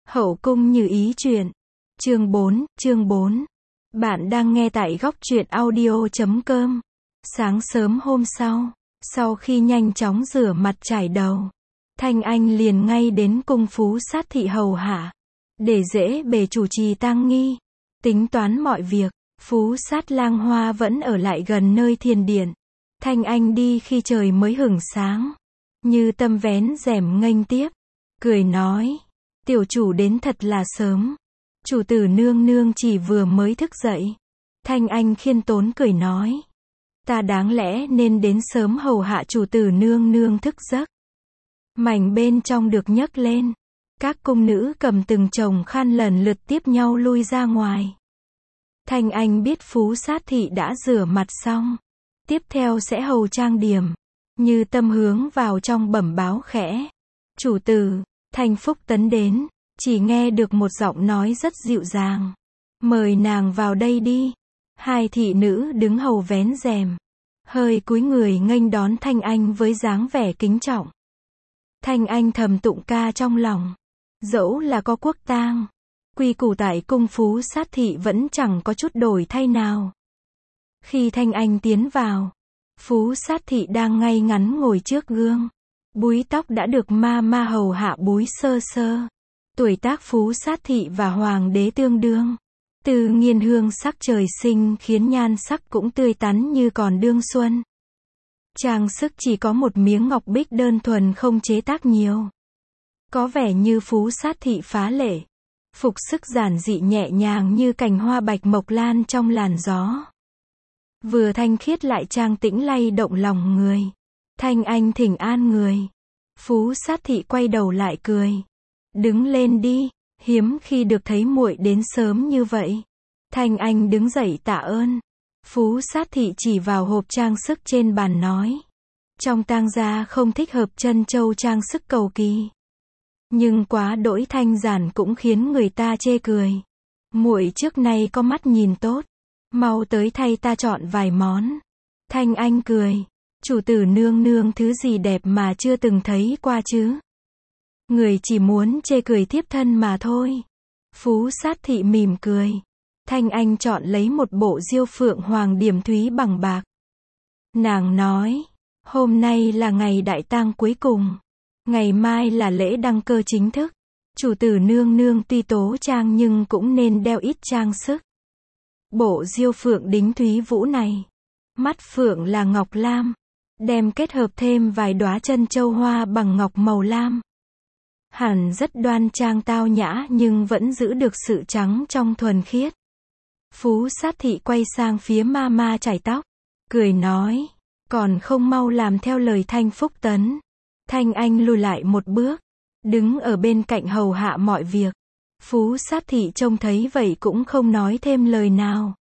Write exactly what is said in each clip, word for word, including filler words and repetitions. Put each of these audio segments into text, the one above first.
Hậu cung như ý truyện. Chương bốn, chương bốn. Bạn đang nghe tại góc truyện audio chấm com. Sáng sớm hôm sau, sau khi nhanh chóng rửa mặt chải đầu, Thanh Anh liền ngay đến cung Phú Sát thị hầu hạ, để dễ bề chủ trì tang nghi, tính toán mọi việc. Phú Sát lang hoa vẫn ở lại gần nơi thiền điện. Thanh Anh đi khi trời mới hửng sáng, như tâm vén rèm nghênh tiếp, cười nói: tiểu chủ đến thật là sớm. Chủ tử nương nương chỉ vừa mới thức dậy. Thanh Anh khiêm tốn cười nói: ta đáng lẽ nên đến sớm hầu hạ chủ tử nương nương thức giấc. Mảnh bên trong được nhấc lên, các cung nữ cầm từng chồng khăn lần lượt tiếp nhau lui ra ngoài. Thanh Anh biết Phú Sát thị đã rửa mặt xong, tiếp theo sẽ hầu trang điểm, như tâm hướng vào trong bẩm báo khẽ: chủ tử, Thanh Phúc Tấn đến. Chỉ nghe được một giọng nói rất dịu dàng: mời nàng vào đây đi. Hai thị nữ đứng hầu vén rèm, hơi cúi người nghênh đón Thanh Anh với dáng vẻ kính trọng. Thanh Anh thầm tụng ca trong lòng, dẫu là có quốc tang, quy củ tại cung Phú Sát thị vẫn chẳng có chút đổi thay nào. Khi Thanh Anh tiến vào, Phú Sát thị đang ngay ngắn ngồi trước gương, búi tóc đã được ma ma hầu hạ búi sơ sơ. Tuổi tác Phú Sát thị và hoàng đế tương đương, từ nghiên hương sắc trời sinh khiến nhan sắc cũng tươi tắn như còn đương xuân. Trang sức chỉ có một miếng ngọc bích đơn thuần không chế tác nhiều, có vẻ như Phú Sát thị phá lệ. Phục sức giản dị nhẹ nhàng như cành hoa bạch mộc lan trong làn gió, vừa thanh khiết lại trang tĩnh lay động lòng người. Thanh Anh thỉnh an người. Phú Sát thị quay đầu lại cười: đứng lên đi, hiếm khi được thấy muội đến sớm như vậy. Thanh Anh đứng dậy tạ ơn. Phú Sát thị chỉ vào hộp trang sức trên bàn nói: trong tang gia không thích hợp chân châu trang sức cầu kỳ, nhưng quá đỗi thanh giản cũng khiến người ta chê cười. Muội trước nay có mắt nhìn tốt, mau tới thay ta chọn vài món. Thanh Anh cười: chủ tử nương nương thứ gì đẹp mà chưa từng thấy qua chứ? Người chỉ muốn chê cười thiếp thân mà thôi. Phú Sát thị mỉm cười. Thanh Anh chọn lấy một bộ diêu phượng hoàng điểm thúy bằng bạc. Nàng nói: hôm nay là ngày đại tang cuối cùng, ngày mai là lễ đăng cơ chính thức. Chủ tử nương nương tuy tố trang nhưng cũng nên đeo ít trang sức. Bộ diêu phượng đính thúy vũ này, mắt phượng là ngọc lam, đem kết hợp thêm vài đóa chân châu hoa bằng ngọc màu lam, hẳn rất đoan trang tao nhã nhưng vẫn giữ được sự trắng trong thuần khiết. Phú Sát thị quay sang phía ma ma chải tóc, cười nói: còn không mau làm theo lời Thanh Phúc Tấn. Thanh Anh lùi lại một bước, đứng ở bên cạnh hầu hạ mọi việc. Phú Sát thị trông thấy vậy cũng không nói thêm lời nào.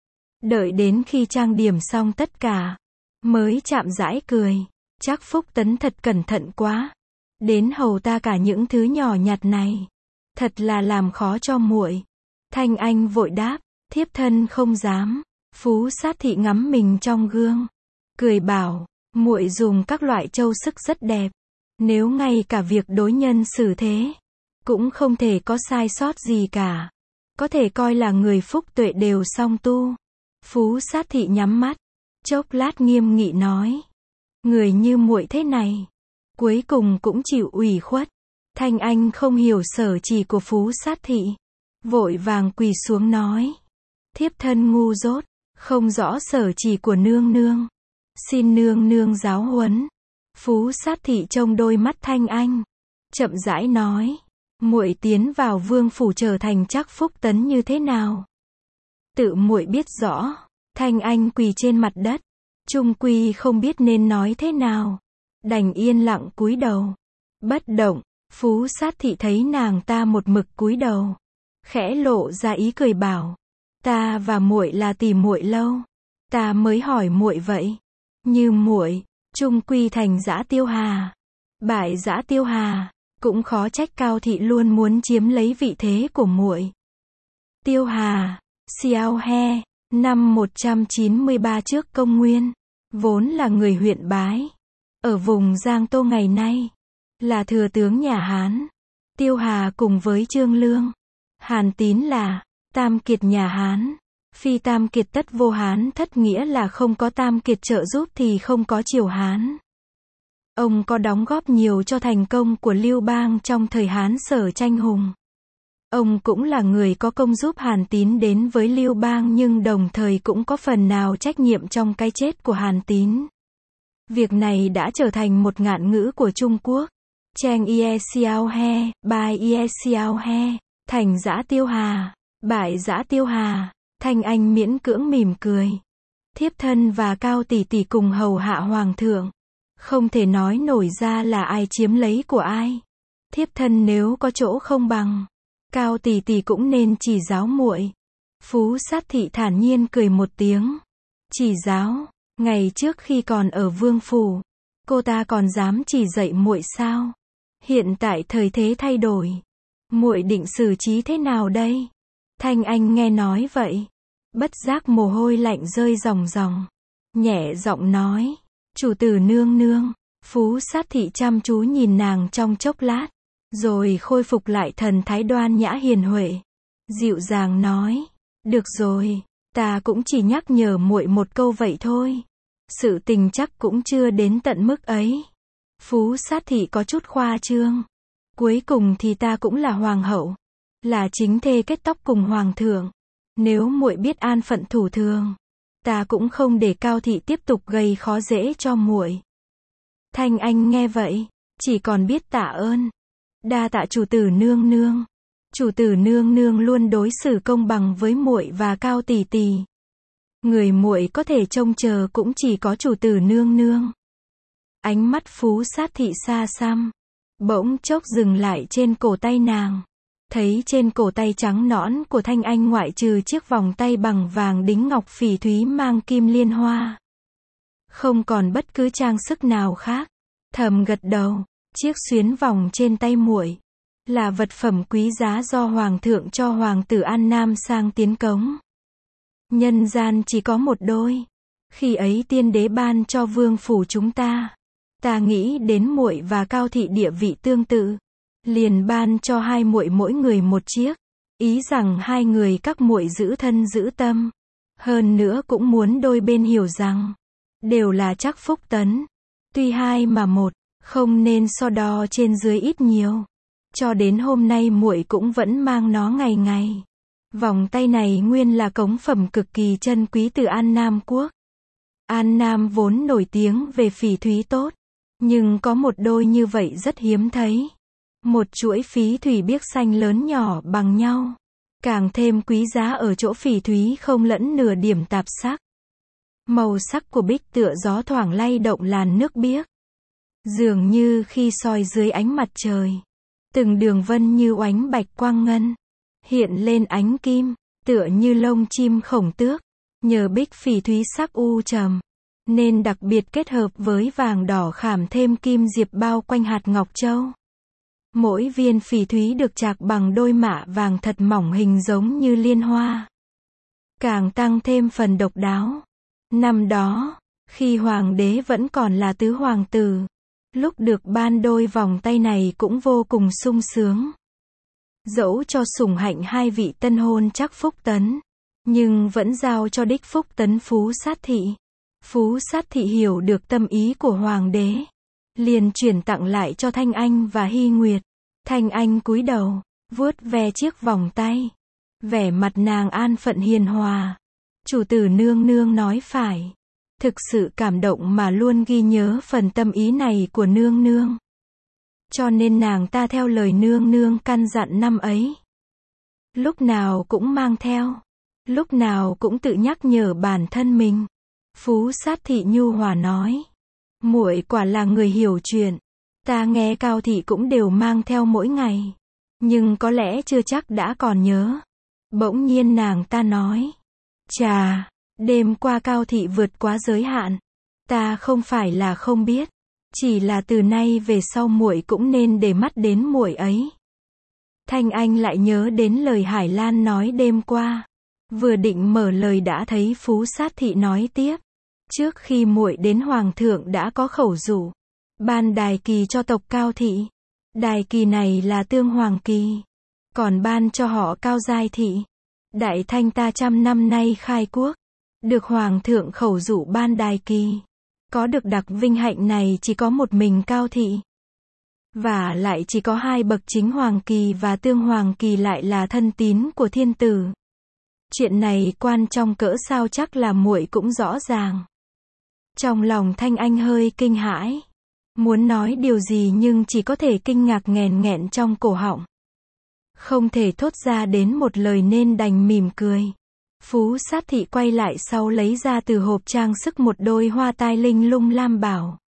Đợi đến khi trang điểm xong tất cả, mới chạm rãi cười: chắc Phúc Tấn thật cẩn thận quá, đến hầu ta cả những thứ nhỏ nhặt này, thật là làm khó cho muội. Thanh Anh vội đáp: thiếp thân không dám. Phú Sát thị ngắm mình trong gương, cười bảo: muội dùng các loại châu sức rất đẹp, nếu ngay cả việc đối nhân xử thế cũng không thể có sai sót gì cả, có thể coi là người phúc tuệ đều song tu. Phú Sát thị nhắm mắt, chốc lát nghiêm nghị nói: người như muội thế này, cuối cùng cũng chịu ủy khuất. Thanh Anh không hiểu sở chỉ của Phú Sát thị, vội vàng quỳ xuống nói: thiếp thân ngu dốt, không rõ sở chỉ của nương nương, xin nương nương giáo huấn. Phú Sát thị trông đôi mắt Thanh Anh, chậm rãi nói: muội tiến vào vương phủ trở thành chắc Phúc Tấn như thế nào, tự muội biết rõ. Thanh Anh quỳ trên mặt đất, chung quy không biết nên nói thế nào, đành yên lặng cúi đầu, bất động. Phú Sát thị thấy nàng ta một mực cúi đầu, khẽ lộ ra ý cười bảo: ta và muội là tỉ muội lâu, ta mới hỏi muội vậy. Như muội chung quy thành dã tiêu hà, bại dã tiêu hà, cũng khó trách Cao thị luôn muốn chiếm lấy vị thế của muội. Tiêu Hà, Xiao He, năm một trăm chín mươi ba trước công nguyên, vốn là người huyện Bái, ở vùng Giang Tô ngày nay, là thừa tướng nhà Hán. Tiêu Hà cùng với Trương Lương. Hàn Tín là tam kiệt nhà Hán. Phi tam kiệt tất vô Hán thất, nghĩa là không có tam kiệt trợ giúp thì không có triều Hán. Ông có đóng góp nhiều cho thành công của Lưu Bang trong thời Hán Sở tranh hùng. Ông cũng là người có công giúp Hàn Tín đến với Lưu Bang, nhưng đồng thời cũng có phần nào trách nhiệm trong cái chết của Hàn Tín. Việc này đã trở thành một ngạn ngữ của Trung Quốc. Cheng ie xiao he, bai ie xiao he, thành giã Tiêu Hà, bại giã Tiêu Hà. Thanh Anh miễn cưỡng mỉm cười. Thiếp thân và Cao tỷ tỷ cùng hầu hạ hoàng thượng. Không thể nói nổi ra là ai chiếm lấy của ai. Thiếp thân nếu có chỗ không bằng, Cao tỷ tỷ cũng nên chỉ giáo muội. Phú Sát Thị thản nhiên cười một tiếng. Chỉ giáo, ngày trước khi còn ở vương phủ, cô ta còn dám chỉ dạy muội sao? Hiện tại thời thế thay đổi, muội định xử trí thế nào đây? Thanh Anh nghe nói vậy, bất giác mồ hôi lạnh rơi ròng ròng, nhẹ giọng nói, chủ tử nương nương. Phú Sát Thị chăm chú nhìn nàng trong chốc lát, rồi khôi phục lại thần thái đoan nhã hiền huệ, dịu dàng nói, được rồi, ta cũng chỉ nhắc nhở muội một câu vậy thôi. Sự tình chắc cũng chưa đến tận mức ấy. Phú Sát Thị có chút khoa trương. Cuối cùng thì ta cũng là hoàng hậu, là chính thê kết tóc cùng hoàng thượng. Nếu muội biết an phận thủ thường, ta cũng không để Cao thị tiếp tục gây khó dễ cho muội. Thanh Anh nghe vậy, chỉ còn biết tạ ơn. Đa tạ chủ tử nương nương. Chủ tử nương nương luôn đối xử công bằng với muội và Cao tỷ tỷ. Người muội có thể trông chờ cũng chỉ có chủ tử nương nương. Ánh mắt Phú Sát Thị xa xăm, bỗng chốc dừng lại trên cổ tay nàng. Thấy trên cổ tay trắng nõn của Thanh Anh ngoại trừ chiếc vòng tay bằng vàng đính ngọc phỉ thúy mang kim liên hoa, không còn bất cứ trang sức nào khác. Thầm gật đầu, chiếc xuyến vòng trên tay muội là vật phẩm quý giá do hoàng thượng cho hoàng tử An Nam sang tiến cống. Nhân gian chỉ có một đôi, khi ấy tiên đế ban cho vương phủ chúng ta, ta nghĩ đến muội và Cao thị địa vị tương tự, liền ban cho hai muội mỗi người một chiếc, ý rằng hai người các muội giữ thân giữ tâm, hơn nữa cũng muốn đôi bên hiểu rằng đều là trắc phúc tấn, tuy hai mà một, không nên so đo trên dưới ít nhiều. Cho đến hôm nay muội cũng vẫn mang nó ngày ngày. Vòng tay này nguyên là cống phẩm cực kỳ chân quý từ An Nam quốc. An Nam vốn nổi tiếng về phỉ thúy tốt, nhưng có một đôi như vậy rất hiếm thấy. Một chuỗi phí thủy biếc xanh lớn nhỏ bằng nhau, càng thêm quý giá ở chỗ phỉ thúy không lẫn nửa điểm tạp sắc. Màu sắc của bích tựa gió thoảng lay động làn nước biếc, dường như khi soi dưới ánh mặt trời, từng đường vân như oánh bạch quang ngân, hiện lên ánh kim, tựa như lông chim khổng tước. Nhờ bích phỉ thúy sắc u trầm, nên đặc biệt kết hợp với vàng đỏ khảm thêm kim diệp bao quanh hạt ngọc châu. Mỗi viên phỉ thúy được chạc bằng đôi mạ vàng thật mỏng hình giống như liên hoa, càng tăng thêm phần độc đáo. Năm đó, khi hoàng đế vẫn còn là tứ hoàng tử, lúc được ban đôi vòng tay này cũng vô cùng sung sướng. Dẫu cho sủng hạnh hai vị tân hôn chắc phúc tấn, nhưng vẫn giao cho đích phúc tấn Phú Sát Thị. Phú Sát Thị hiểu được tâm ý của hoàng đế, liền chuyển tặng lại cho Thanh Anh và Hy Nguyệt. Thanh Anh cúi đầu, vuốt ve chiếc vòng tay, vẻ mặt nàng an phận hiền hòa. Chủ tử nương nương nói phải, thực sự cảm động mà luôn ghi nhớ phần tâm ý này của nương nương. Cho nên nàng ta theo lời nương nương căn dặn năm ấy, lúc nào cũng mang theo, lúc nào cũng tự nhắc nhở bản thân mình. Phú Sát Thị nhu hòa nói, muội quả là người hiểu chuyện. Ta nghe Cao thị cũng đều mang theo mỗi ngày, nhưng có lẽ chưa chắc đã còn nhớ. Bỗng nhiên nàng ta nói, chà, đêm qua Cao thị vượt quá giới hạn, ta không phải là không biết, chỉ là từ nay về sau muội cũng nên để mắt đến muội ấy. Thanh Anh lại nhớ đến lời Hải Lan nói đêm qua, vừa định mở lời đã thấy Phú Sát Thị nói tiếp, trước khi muội đến hoàng thượng đã có khẩu dụ ban đài kỳ cho tộc Cao thị, Đài kỳ này là tương hoàng kỳ, còn ban cho họ cao giai thị. Đại Thanh ta trăm năm nay khai quốc, được hoàng thượng khẩu dụ ban đài kỳ. Có được đặc vinh hạnh này chỉ có một mình Cao thị. Và lại chỉ có hai bậc chính hoàng kỳ và tương hoàng kỳ lại là thân tín của thiên tử. Chuyện này quan trọng cỡ sao chắc là muội cũng rõ ràng. Trong lòng Thanh Anh hơi kinh hãi, muốn nói điều gì nhưng chỉ có thể kinh ngạc nghẹn nghẹn trong cổ họng. Không thể thốt ra đến một lời nên đành mỉm cười. Phú Sát thị quay lại sau lấy ra từ hộp trang sức một đôi hoa tai linh lung lam bảo.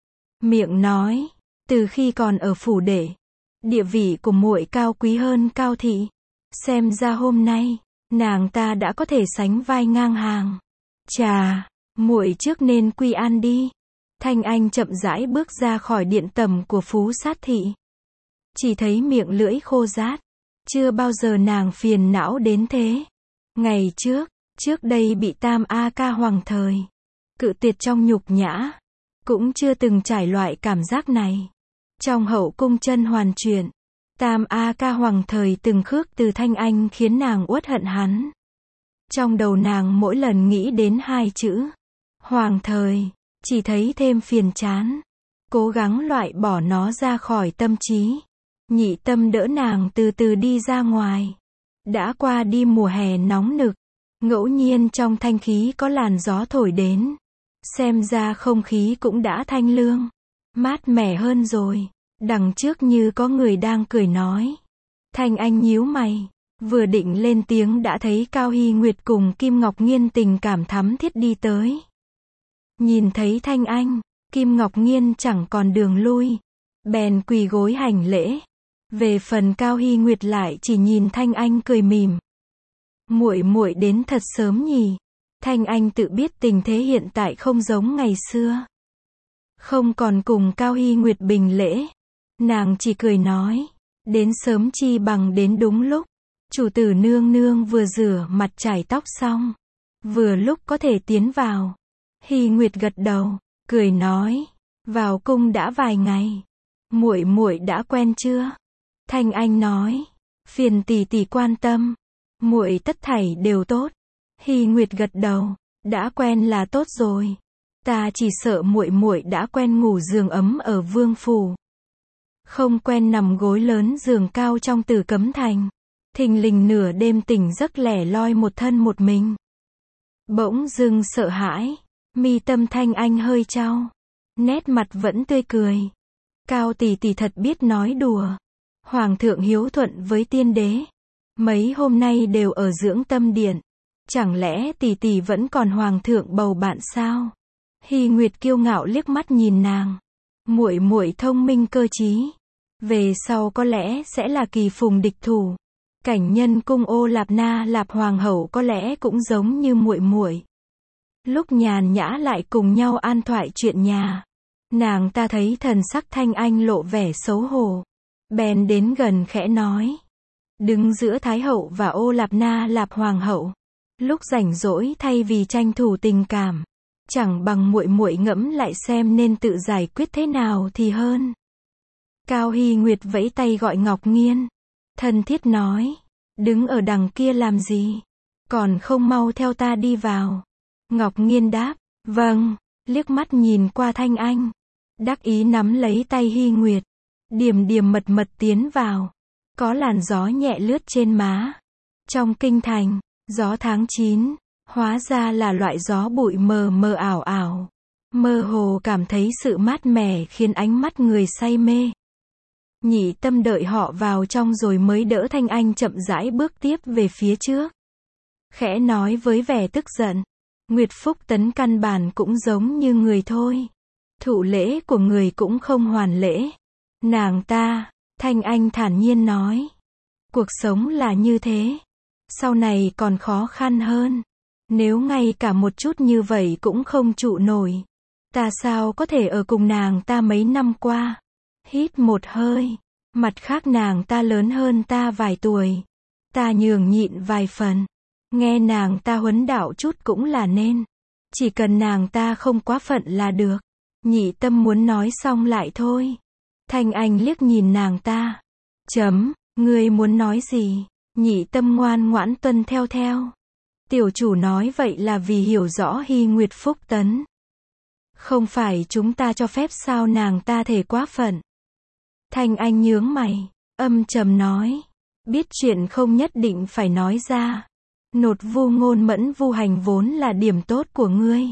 Miệng nói, từ khi còn ở phủ đệ, địa vị của muội cao quý hơn Cao thị. Xem ra hôm nay, nàng ta đã có thể sánh vai ngang hàng. Chà, muội trước nên quy an đi. Thanh Anh chậm rãi bước ra khỏi điện tầm của Phú Sát thị. Chỉ thấy miệng lưỡi khô rát. Chưa bao giờ nàng phiền não đến thế. Ngày trước, trước đây bị Tam A Ca hoàng thời cự tuyệt trong nhục nhã, cũng chưa từng trải loại cảm giác này. Trong hậu cung chân hoàn chuyện, Tam A Ca hoàng thời từng khước từ Thanh Anh khiến nàng uất hận hắn. Trong đầu nàng mỗi lần nghĩ đến hai chữ hoàng thời, chỉ thấy thêm phiền chán. Cố gắng loại bỏ nó ra khỏi tâm trí. Nhị Tâm đỡ nàng từ từ đi ra ngoài. Đã qua đi mùa hè nóng nực, ngẫu nhiên trong thanh khí có làn gió thổi đến. Xem ra không khí cũng đã thanh lương, mát mẻ hơn rồi. Đằng trước như có người đang cười nói. Thanh Anh nhíu mày, vừa định lên tiếng đã thấy Cao Hy Nguyệt cùng Kim Ngọc Nghiên tình cảm thắm thiết đi tới. Nhìn thấy Thanh Anh, Kim Ngọc Nghiên chẳng còn đường lui, bèn quỳ gối hành lễ. Về phần Cao Hy Nguyệt lại chỉ nhìn Thanh Anh cười mỉm. Muội muội đến thật sớm nhỉ? Thanh Anh tự biết tình thế hiện tại không giống ngày xưa. Không còn cùng Cao Hy Nguyệt bình lễ. Nàng chỉ cười nói, đến sớm chi bằng đến đúng lúc. Chủ tử nương nương vừa rửa mặt chải tóc xong, vừa lúc có thể tiến vào. Hy Nguyệt gật đầu, cười nói, vào cung đã vài ngày, muội muội đã quen chưa? Thanh Anh nói, phiền tỷ tỷ quan tâm, muội tất thảy đều tốt. Hy Nguyệt gật đầu, đã quen là tốt rồi. Ta chỉ sợ muội muội đã quen ngủ giường ấm ở vương phủ, không quen nằm gối lớn giường cao trong Tử Cấm Thành. Thình lình nửa đêm tỉnh giấc lẻ loi một thân một mình. Bỗng dưng sợ hãi, mi tâm Thanh Anh hơi chau, nét mặt vẫn tươi cười. Cao tỷ tỷ thật biết nói đùa. Hoàng thượng hiếu thuận với tiên đế, mấy hôm nay đều ở dưỡng tâm điện. Chẳng lẽ tỷ tỷ vẫn còn hoàng thượng bầu bạn sao? Hy Nguyệt kiêu ngạo liếc mắt nhìn nàng. Muội muội thông minh cơ trí, về sau có lẽ sẽ là kỳ phùng địch thủ. Cảnh nhân cung Ô Lạp Na Lạp hoàng hậu có lẽ cũng giống như muội muội. Lúc nhàn nhã lại cùng nhau an thoại chuyện nhà. Nàng ta thấy thần sắc Thanh Anh lộ vẻ xấu hổ, bèn đến gần khẽ nói. Đứng giữa Thái hậu và Ô Lạp Na Lạp hoàng hậu, lúc rảnh rỗi thay vì tranh thủ tình cảm, chẳng bằng muội muội ngẫm lại xem nên tự giải quyết thế nào thì hơn. Cao Hy Nguyệt vẫy tay gọi Ngọc Nghiên, thân thiết nói, đứng ở đằng kia làm gì, còn không mau theo ta đi vào. Ngọc Nghiên đáp, vâng, liếc mắt nhìn qua Thanh Anh, đắc ý nắm lấy tay Hy Nguyệt, điềm điềm mật mật tiến vào. Có làn gió nhẹ lướt trên má. Trong kinh thành, gió tháng chín, hóa ra là loại gió bụi mờ mờ ảo ảo. Mơ hồ cảm thấy sự mát mẻ khiến ánh mắt người say mê. Nhị Tâm đợi họ vào trong rồi mới đỡ Thanh Anh chậm rãi bước tiếp về phía trước. Khẽ nói với vẻ tức giận, Nguyệt Phúc Tấn căn bản cũng giống như người thôi. Thụ lễ của người cũng không hoàn lễ. Nàng ta, Thanh Anh thản nhiên nói, cuộc sống là như thế, sau này còn khó khăn hơn. Nếu ngay cả một chút như vậy cũng không trụ nổi, ta sao có thể ở cùng nàng ta mấy năm qua. Hít một hơi, mặt khác nàng ta lớn hơn ta vài tuổi, ta nhường nhịn vài phần, nghe nàng ta huấn đạo chút cũng là nên, chỉ cần nàng ta không quá phận là được. Nhị Tâm muốn nói xong lại thôi. Thanh Anh liếc nhìn nàng ta. Chấm, ngươi muốn nói gì? Nhị Tâm ngoan ngoãn tuân theo theo. Tiểu chủ nói vậy là vì hiểu rõ Hy Nguyệt Phúc Tấn. Không phải chúng ta cho phép sao? Nàng ta thể quá phận. Thanh Anh nhướng mày, âm trầm nói. Biết chuyện không nhất định phải nói ra. Nột vu ngôn mẫn vu hành vốn là điểm tốt của ngươi.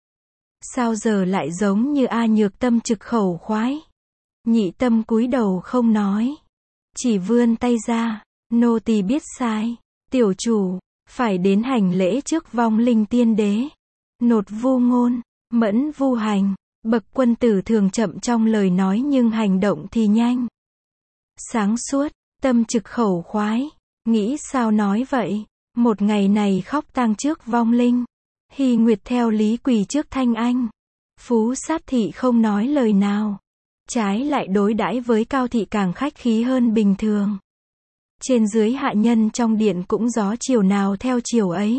Sao giờ lại giống như A Nhược Tâm trực khẩu khoái? Nhị Tâm cúi đầu không nói. Chỉ vươn tay ra. Nô tỳ biết sai. Tiểu chủ, phải đến hành lễ trước vong linh tiên đế. Nột vu ngôn, mẫn vu hành. Bậc quân tử thường chậm trong lời nói nhưng hành động thì nhanh. Sáng suốt, tâm trực khẩu khoái. Nghĩ sao nói vậy? Một ngày này khóc tang trước vong linh. Hy Nguyệt theo lý quỳ trước Thanh Anh. Phú Sát Thị không nói lời nào. Trái lại đối đãi với Cao Thị càng khách khí hơn bình thường. Trên dưới hạ nhân trong điện cũng gió chiều nào theo chiều ấy.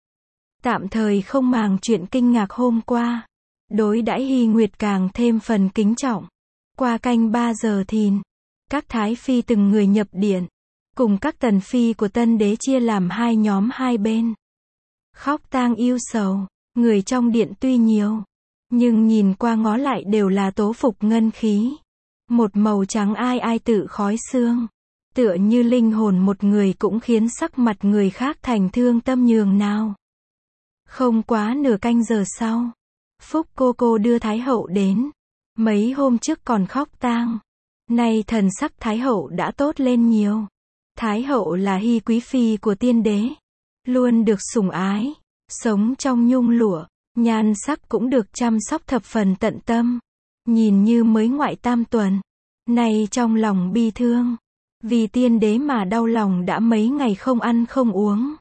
Tạm thời không màng chuyện kinh ngạc hôm qua. Đối đãi Hy Nguyệt càng thêm phần kính trọng. Qua canh ba giờ thìn, các thái phi từng người nhập điện, cùng các tần phi của tân đế chia làm hai nhóm hai bên. Khóc tang yêu sầu, người trong điện tuy nhiều, nhưng nhìn qua ngó lại đều là tố phục ngân khí. Một màu trắng ai ai tự khói xương. Tựa như linh hồn một người cũng khiến sắc mặt người khác thành thương tâm nhường nào. Không quá nửa canh giờ sau, Phúc cô cô đưa Thái hậu đến. Mấy hôm trước còn khóc tang. Nay thần sắc Thái hậu đã tốt lên nhiều. Thái hậu là Hy quý phi của tiên đế. Luôn được sủng ái. Sống trong nhung lụa. Nhan sắc cũng được chăm sóc thập phần tận tâm. Nhìn như mới ngoại tam tuần. Nay trong lòng bi thương. Vì tiên đế mà đau lòng đã mấy ngày không ăn không uống.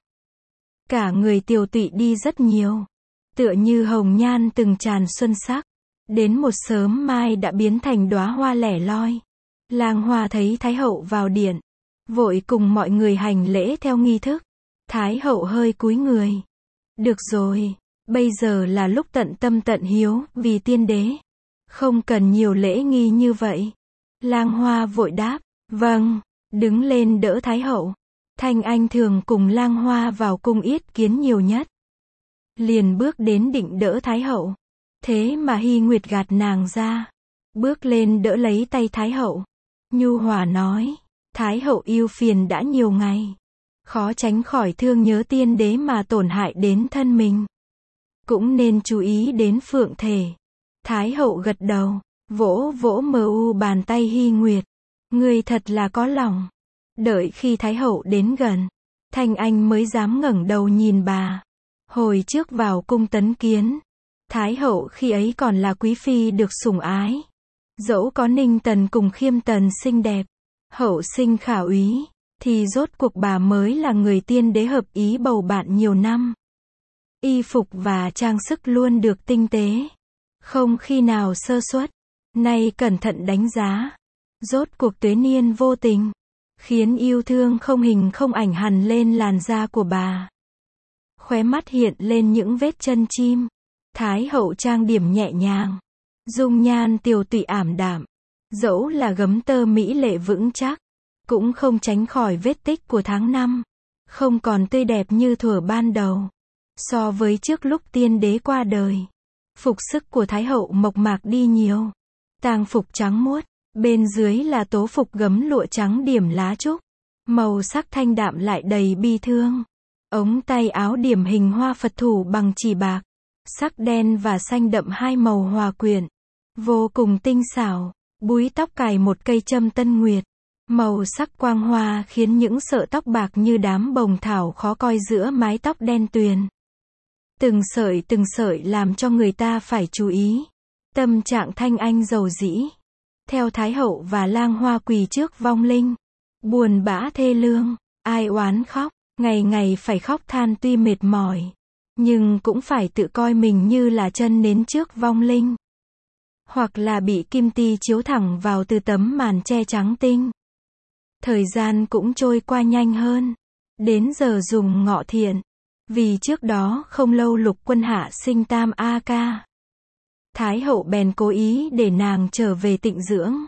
Cả người tiều tụy đi rất nhiều. Tựa như hồng nhan từng tràn xuân sắc. Đến một sớm mai đã biến thành đóa hoa lẻ loi. Lang Hoa thấy Thái hậu vào điện. Vội cùng mọi người hành lễ theo nghi thức. Thái hậu hơi cúi người. Được rồi, bây giờ là lúc tận tâm tận hiếu vì tiên đế. Không cần nhiều lễ nghi như vậy. Lang Hoa vội đáp. Vâng, đứng lên đỡ Thái hậu. Thanh Anh thường cùng Lang Hoa vào cung yết kiến nhiều nhất. Liền bước đến định đỡ Thái hậu. Thế mà Hy Nguyệt gạt nàng ra. Bước lên đỡ lấy tay Thái hậu. Nhu hòa nói. Thái hậu yêu phiền đã nhiều ngày. Khó tránh khỏi thương nhớ tiên đế mà tổn hại đến thân mình. Cũng nên chú ý đến phượng thể. Thái hậu gật đầu. Vỗ vỗ mờ u bàn tay Hy Nguyệt. Người thật là có lòng. Đợi khi Thái hậu đến gần, Thanh Anh mới dám ngẩng đầu nhìn bà. Hồi trước vào cung tấn kiến, Thái hậu khi ấy còn là quý phi được sủng ái. Dẫu có Ninh Tần cùng Khiêm Tần xinh đẹp, hậu sinh khả úy, thì rốt cuộc bà mới là người tiên đế hợp ý bầu bạn nhiều năm. Y phục và trang sức luôn được tinh tế, không khi nào sơ suất. Nay cẩn thận đánh giá, rốt cuộc tuế niên vô tình, khiến yêu thương không hình không ảnh hằn lên làn da của bà. Khóe mắt hiện lên những vết chân chim. Thái hậu trang điểm nhẹ nhàng, dung nhan tiều tụy ảm đạm. Dẫu là gấm tơ mỹ lệ vững chắc, cũng không tránh khỏi vết tích của tháng năm. Không còn tươi đẹp như thuở ban đầu. So với trước lúc tiên đế qua đời, phục sức của Thái hậu mộc mạc đi nhiều. Tang phục trắng muốt, bên dưới là tố phục gấm lụa trắng điểm lá trúc. Màu sắc thanh đạm lại đầy bi thương. Ống tay áo điểm hình hoa Phật thủ bằng chỉ bạc. Sắc đen và xanh đậm hai màu hòa quyện. Vô cùng tinh xảo. Búi tóc cài một cây châm tân nguyệt. Màu sắc quang hoa khiến những sợi tóc bạc như đám bồng thảo khó coi giữa mái tóc đen tuyền. Từng sợi từng sợi làm cho người ta phải chú ý. Tâm trạng Thanh Anh dầu dĩ. Theo Thái hậu và Lang Hoa quỳ trước vong linh. Buồn bã thê lương. Ai oán khóc. Ngày ngày phải khóc than tuy mệt mỏi. Nhưng cũng phải tự coi mình như là chân nến trước vong linh. Hoặc là bị kim ti chiếu thẳng vào từ tấm màn che trắng tinh. Thời gian cũng trôi qua nhanh hơn. Đến giờ dùng ngọ thiện. Vì trước đó không lâu Lục Quân Hạ sinh tam A ca. Thái hậu bèn cố ý để nàng trở về tịnh dưỡng.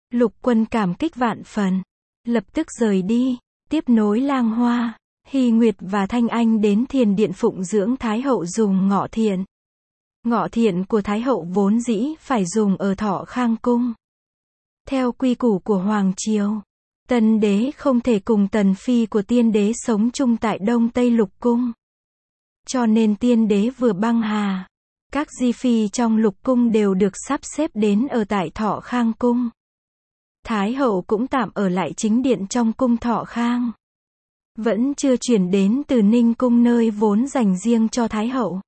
Lục Quân cảm kích vạn phần, lập tức rời đi, tiếp nối Lang Hoa, Hy Nguyệt và Thanh Anh đến thiền điện phụng dưỡng Thái hậu dùng ngọ thiện. Ngọ thiện của Thái hậu vốn dĩ phải dùng ở Thọ Khang cung. Theo quy củ của Hoàng triều, Tân đế không thể cùng tần phi của tiên đế sống chung tại Đông Tây Lục cung. Cho nên tiên đế vừa băng hà, các di phi trong lục cung đều được sắp xếp đến ở tại Thọ Khang cung. Thái hậu cũng tạm ở lại chính điện trong cung Thọ Khang. Vẫn chưa chuyển đến Từ Ninh cung nơi vốn dành riêng cho Thái hậu.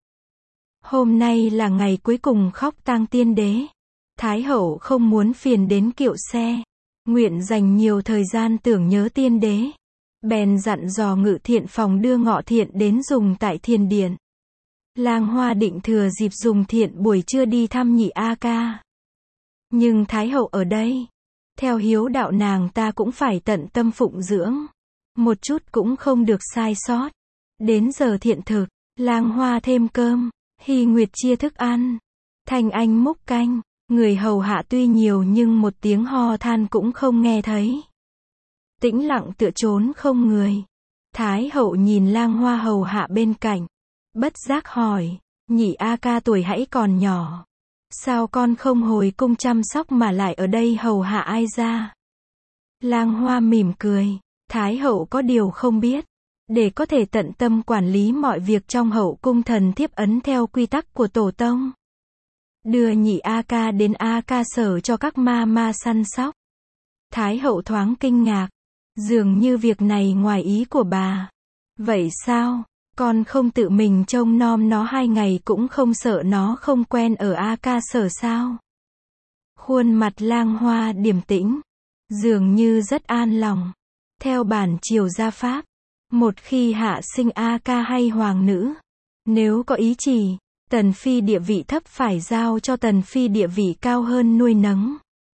Hôm nay là ngày cuối cùng khóc tang tiên đế. Thái hậu không muốn phiền đến kiệu xe, nguyện dành nhiều thời gian tưởng nhớ tiên đế. Bèn dặn dò ngự thiện phòng đưa ngọ thiện đến dùng tại thiền điện. Lang Hoa định thừa dịp dùng thiện buổi trưa đi thăm nhị A Ca. Nhưng Thái hậu ở đây, theo hiếu đạo nàng ta cũng phải tận tâm phụng dưỡng, một chút cũng không được sai sót. Đến giờ thiện thực, Lang Hoa thêm cơm, Hy Nguyệt chia thức ăn, Thanh Anh múc canh, người hầu hạ tuy nhiều nhưng một tiếng ho than cũng không nghe thấy. Tĩnh lặng tựa trốn không người. Thái hậu nhìn Lang Hoa hầu hạ bên cạnh, bất giác hỏi, nhị A Ca tuổi hãy còn nhỏ, sao con không hồi cung chăm sóc mà lại ở đây hầu hạ ai ra? Lang Hoa mỉm cười, Thái hậu có điều không biết, để có thể tận tâm quản lý mọi việc trong hậu cung, thần thiếp ấn theo quy tắc của tổ tông, đưa nhị A Ca đến A Ca sở cho các ma ma săn sóc. Thái hậu thoáng kinh ngạc, dường như việc này ngoài ý của bà. Vậy sao, con không tự mình trông nom nó hai ngày cũng không sợ nó không quen ở A Ca sở sao? Khuôn mặt Lang Hoa điềm tĩnh, dường như rất an lòng. Theo bản triều gia pháp, một khi hạ sinh A Ca hay hoàng nữ, nếu có ý chỉ, tần phi địa vị thấp phải giao cho tần phi địa vị cao hơn nuôi nấng.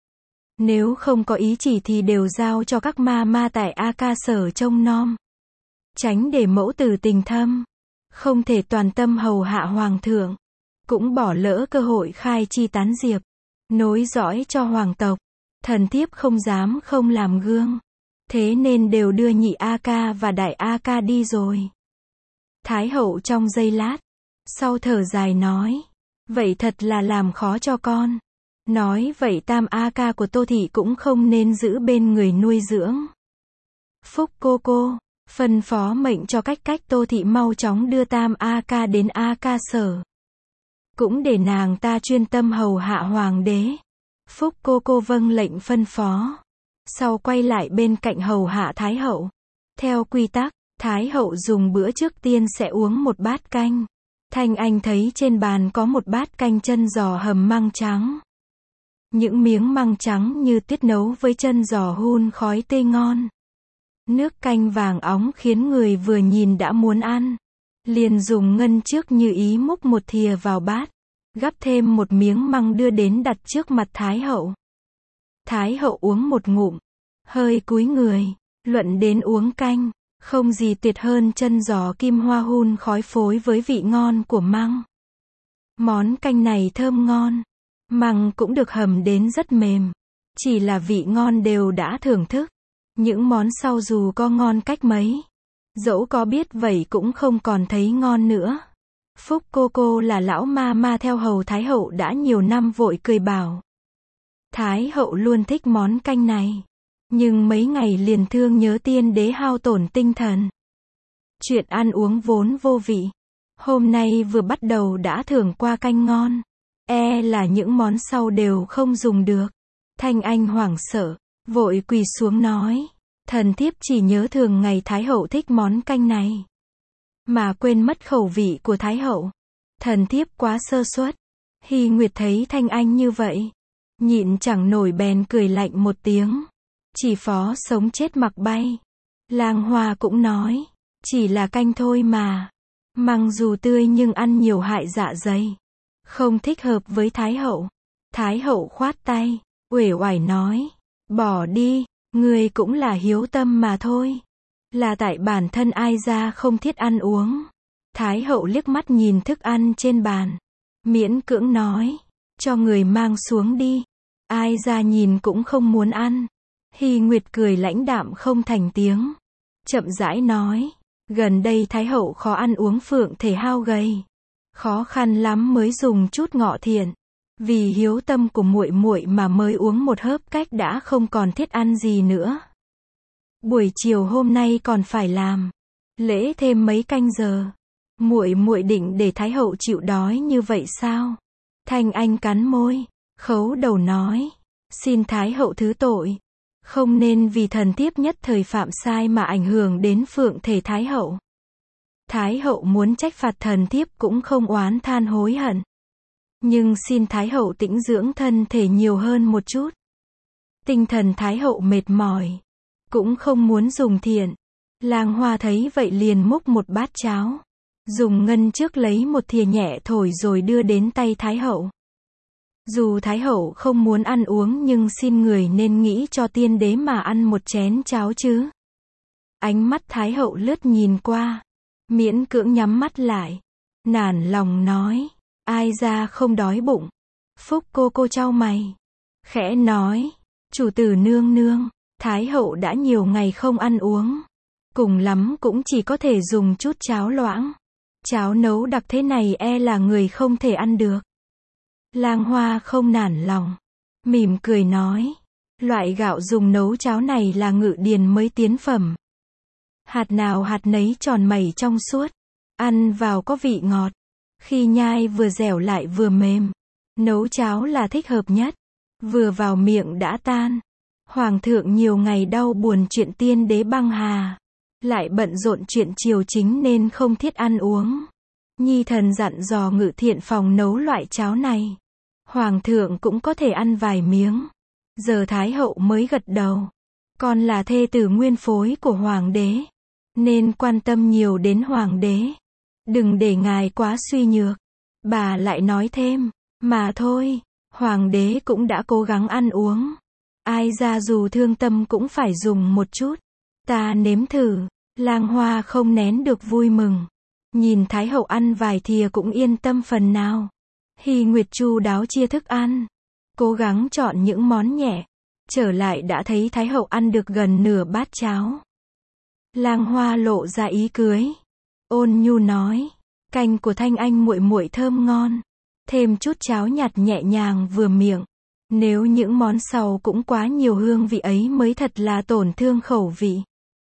Nếu không có ý chỉ thì đều giao cho các ma ma tại A Ca sở trông nom. Tránh để mẫu tử tình thâm, không thể toàn tâm hầu hạ hoàng thượng, cũng bỏ lỡ cơ hội khai chi tán diệp, nối dõi cho hoàng tộc. Thần thiếp không dám không làm gương, thế nên đều đưa nhị A Ca và đại A Ca đi rồi. Thái hậu trong giây lát, sau thở dài nói, vậy thật là làm khó cho con. Nói vậy tam A Ca của Tô thị cũng không nên giữ bên người nuôi dưỡng. Phúc cô cô, phân phó mệnh cho cách cách Tô thị mau chóng đưa tam A Ca đến A Ca sở. Cũng để nàng ta chuyên tâm hầu hạ hoàng đế. Phúc cô cô vâng lệnh phân phó. Sau quay lại bên cạnh hầu hạ Thái hậu. Theo quy tắc, Thái hậu dùng bữa trước tiên sẽ uống một bát canh. Thanh Anh thấy trên bàn có một bát canh chân giò hầm măng trắng. Những miếng măng trắng như tuyết nấu với chân giò hun khói tươi ngon. Nước canh vàng óng khiến người vừa nhìn đã muốn ăn. Liền dùng ngân trước như ý múc một thìa vào bát, gắp thêm một miếng măng đưa đến đặt trước mặt Thái hậu. Thái hậu uống một ngụm, hơi cúi người, luận đến uống canh, không gì tuyệt hơn chân giò kim hoa hun khói phối với vị ngon của măng. Món canh này thơm ngon, măng cũng được hầm đến rất mềm, chỉ là vị ngon đều đã thưởng thức. Những món sau dù có ngon cách mấy, dẫu có biết vậy cũng không còn thấy ngon nữa. Phúc cô cô là lão ma ma theo hầu Thái hậu đã nhiều năm vội cười bảo. Thái hậu luôn thích món canh này, nhưng mấy ngày liền thương nhớ tiên đế hao tổn tinh thần. Chuyện ăn uống vốn vô vị, hôm nay vừa bắt đầu đã thưởng qua canh ngon, e là những món sau đều không dùng được. Thanh Anh hoảng sợ, vội quỳ xuống nói, thần thiếp chỉ nhớ thường ngày Thái hậu thích món canh này, mà quên mất khẩu vị của Thái hậu. Thần thiếp quá sơ suất. Hy Nguyệt thấy Thanh Anh như vậy, nhịn chẳng nổi bèn cười lạnh một tiếng, chỉ phó sống chết mặc bay. Lang Hoa cũng nói, chỉ là canh thôi mà, măng dù tươi nhưng ăn nhiều hại dạ dày, không thích hợp với Thái hậu. Thái hậu khoát tay, uể oải nói, bỏ đi, người cũng là hiếu tâm mà thôi, là tại bản thân ai ra không thiết ăn uống. Thái hậu liếc mắt nhìn thức ăn trên bàn, miễn cưỡng nói, cho người mang xuống đi. Ai ra nhìn cũng không muốn ăn. Hy Nguyệt cười lãnh đạm không thành tiếng. Chậm rãi nói, gần đây Thái hậu khó ăn uống phượng thể hao gầy. Khó khăn lắm mới dùng chút ngọ thiện. Vì hiếu tâm của muội muội mà mới uống một hớp cách đã không còn thiết ăn gì nữa. Buổi chiều hôm nay còn phải làm lễ thêm mấy canh giờ. Muội muội định để Thái hậu chịu đói như vậy sao? Thanh Anh cắn môi, khấu đầu nói, xin Thái hậu thứ tội. Không nên vì thần thiếp nhất thời phạm sai mà ảnh hưởng đến phượng thể Thái hậu. Thái hậu muốn trách phạt thần thiếp cũng không oán than hối hận. Nhưng xin Thái hậu tĩnh dưỡng thân thể nhiều hơn một chút. Tinh thần Thái hậu mệt mỏi. Cũng không muốn dùng thiện. Lang Hoa thấy vậy liền múc một bát cháo. Dùng ngân trước lấy một thìa nhẹ thổi rồi đưa đến tay Thái hậu. Dù Thái hậu không muốn ăn uống nhưng xin người nên nghĩ cho tiên đế mà ăn một chén cháo chứ. Ánh mắt Thái hậu lướt nhìn qua. Miễn cưỡng nhắm mắt lại. Nản lòng nói. Ai ra không đói bụng. Phúc cô cô chau mày. Khẽ nói. Chủ tử nương nương. Thái hậu đã nhiều ngày không ăn uống. Cùng lắm cũng chỉ có thể dùng chút cháo loãng. Cháo nấu đặc thế này e là người không thể ăn được. Lang Hoa không nản lòng. Mỉm cười nói. Loại gạo dùng nấu cháo này là Ngự Điền mới tiến phẩm. Hạt nào hạt nấy tròn mẩy trong suốt. Ăn vào có vị ngọt. Khi nhai vừa dẻo lại vừa mềm. Nấu cháo là thích hợp nhất. Vừa vào miệng đã tan. Hoàng thượng nhiều ngày đau buồn chuyện tiên đế băng hà. Lại bận rộn chuyện triều chính nên không thiết ăn uống. Nhi thần dặn dò Ngự Thiện phòng nấu loại cháo này. Hoàng thượng cũng có thể ăn vài miếng. Giờ Thái hậu mới gật đầu. Con là thê tử nguyên phối của Hoàng đế. Nên quan tâm nhiều đến Hoàng đế. Đừng để ngài quá suy nhược. Bà lại nói thêm. Mà thôi, Hoàng đế cũng đã cố gắng ăn uống. Ai ra dù thương tâm cũng phải dùng một chút. Ta nếm thử. Lang Hoa không nén được vui mừng. Nhìn Thái hậu ăn vài thìa cũng yên tâm phần nào. Hy Nguyệt chu đáo chia thức ăn. Cố gắng chọn những món nhẹ. Trở lại đã thấy Thái hậu ăn được gần nửa bát cháo. Lang Hoa lộ ra ý cưới. Ôn nhu nói. Canh của Thanh Anh muội muội thơm ngon. Thêm chút cháo nhạt nhẹ nhàng vừa miệng. Nếu những món sau cũng quá nhiều hương vị ấy mới thật là tổn thương khẩu vị.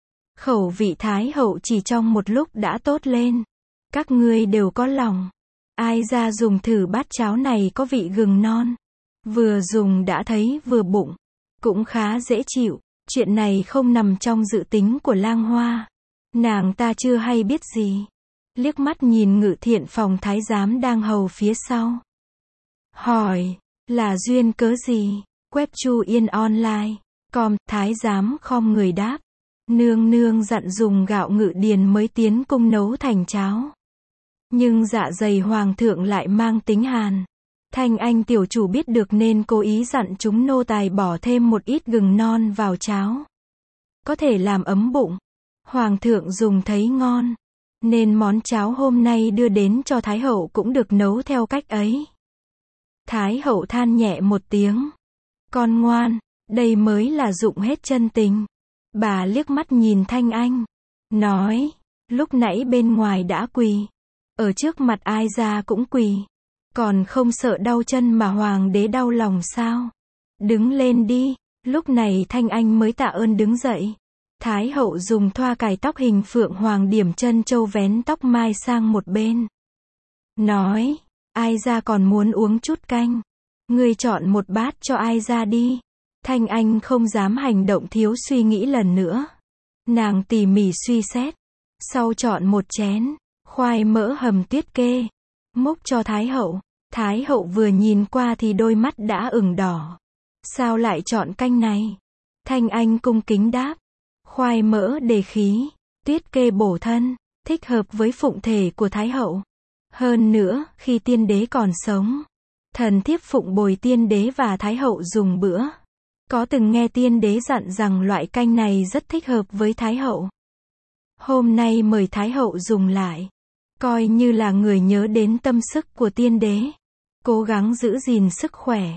Khẩu vị Thái hậu chỉ trong một lúc đã tốt lên. Các ngươi đều có lòng. Ai ra dùng thử bát cháo này có vị gừng non. Vừa dùng đã thấy vừa bụng. Cũng khá dễ chịu. Chuyện này không nằm trong dự tính của Lang Hoa. Nàng ta chưa hay biết gì. Liếc mắt nhìn Ngự Thiện phòng thái giám đang hầu phía sau. Hỏi. Là duyên cớ gì? Web Chu Yên Online. Com, thái giám khom người đáp. Nương nương dặn dùng gạo Ngự Điền mới tiến cung nấu thành cháo. Nhưng dạ dày Hoàng thượng lại mang tính hàn. Thanh Anh tiểu chủ biết được nên cố ý dặn chúng nô tài bỏ thêm một ít gừng non vào cháo. Có thể làm ấm bụng. Hoàng thượng dùng thấy ngon. Nên món cháo hôm nay đưa đến cho Thái hậu cũng được nấu theo cách ấy. Thái hậu than nhẹ một tiếng. Con ngoan, đây mới là dụng hết chân tình. Bà liếc mắt nhìn Thanh Anh. Nói, lúc nãy bên ngoài đã quỳ. Ở trước mặt ai ra cũng quỳ. Còn không sợ đau chân mà Hoàng đế đau lòng sao? Đứng lên đi. Lúc này Thanh Anh mới tạ ơn đứng dậy. Thái hậu dùng thoa cài tóc hình phượng hoàng điểm chân châu vén tóc mai sang một bên. Nói, ai ra còn muốn uống chút canh. Ngươi chọn một bát cho ai ra đi. Thanh Anh không dám hành động thiếu suy nghĩ lần nữa. Nàng tỉ mỉ suy xét. Sau chọn một chén, khoai mỡ hầm tuyết kê. Múc cho Thái hậu. Thái hậu vừa nhìn qua thì đôi mắt đã ửng đỏ. Sao lại chọn canh này? Thanh Anh cung kính đáp. Khoai mỡ đề khí, tuyết kê bổ thân, thích hợp với phụng thể của Thái hậu. Hơn nữa, khi tiên đế còn sống, thần thiếp phụng bồi tiên đế và Thái hậu dùng bữa. Có từng nghe tiên đế dặn rằng loại canh này rất thích hợp với Thái hậu. Hôm nay mời Thái hậu dùng lại. Coi như là người nhớ đến tâm sức của tiên đế. Cố gắng giữ gìn sức khỏe.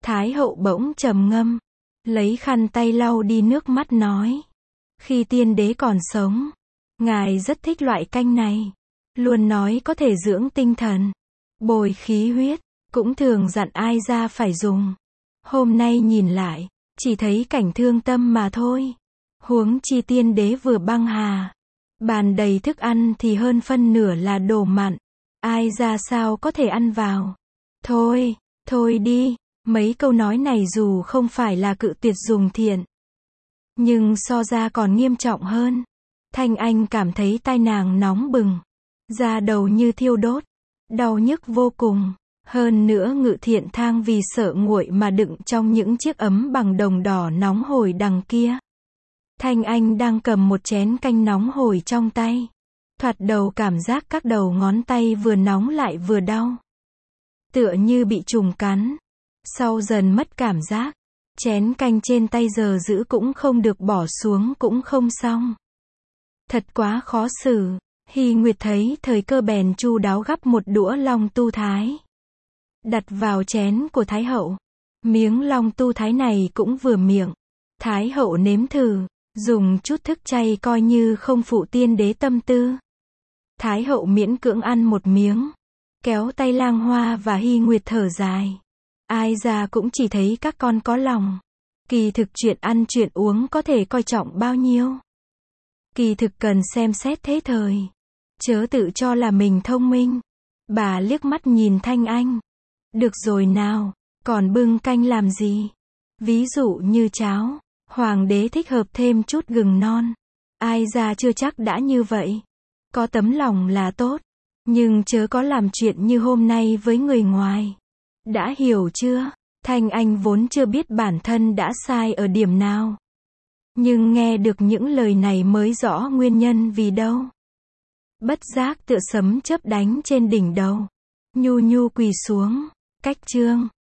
Thái hậu bỗng trầm ngâm, lấy khăn tay lau đi nước mắt nói. Khi tiên đế còn sống, ngài rất thích loại canh này. Luôn nói có thể dưỡng tinh thần, bồi khí huyết, cũng thường dặn ai ra phải dùng. Hôm nay nhìn lại, chỉ thấy cảnh thương tâm mà thôi. Huống chi tiên đế vừa băng hà. Bàn đầy thức ăn thì hơn phân nửa là đồ mặn. Ai ra sao có thể ăn vào. Thôi, thôi đi. Mấy câu nói này dù không phải là cự tuyệt dùng thiện, nhưng so ra còn nghiêm trọng hơn. Thanh Anh cảm thấy tai nàng nóng bừng, da đầu như thiêu đốt, đau nhức vô cùng. Hơn nữa Ngự Thiện Thang vì sợ nguội mà đựng trong những chiếc ấm bằng đồng đỏ nóng hổi đằng kia. Thanh Anh đang cầm một chén canh nóng hổi trong tay. Thoạt đầu cảm giác các đầu ngón tay vừa nóng lại vừa đau. Tựa như bị trùng cắn. Sau dần mất cảm giác. Chén canh trên tay giờ giữ cũng không được, bỏ xuống cũng không xong. Thật quá khó xử. Hy Nguyệt thấy thời cơ bèn chu đáo gắp một đũa long tu thái, đặt vào chén của Thái hậu. Miếng long tu thái này cũng vừa miệng. Thái hậu nếm thử, dùng chút thức chay coi như không phụ tiên đế tâm tư. Thái hậu miễn cưỡng ăn một miếng, kéo tay Lang Hoa và Hy Nguyệt thở dài. Ai ra cũng chỉ thấy các con có lòng. Kỳ thực chuyện ăn chuyện uống có thể coi trọng bao nhiêu. Kỳ thực cần xem xét thế thời. Chớ tự cho là mình thông minh. Bà liếc mắt nhìn Thanh Anh. Được rồi nào, còn bưng canh làm gì? Ví dụ như cháo, hoàng đế thích hợp thêm chút gừng non. Ai ra chưa chắc đã như vậy. Có tấm lòng là tốt, nhưng chớ có làm chuyện như hôm nay với người ngoài. Đã hiểu chưa? Thanh Anh vốn chưa biết bản thân đã sai ở điểm nào. Nhưng nghe được những lời này mới rõ nguyên nhân vì đâu. Bất giác tựa sấm chớp đánh trên đỉnh đầu. Nhu nhu quỳ xuống. Cách chương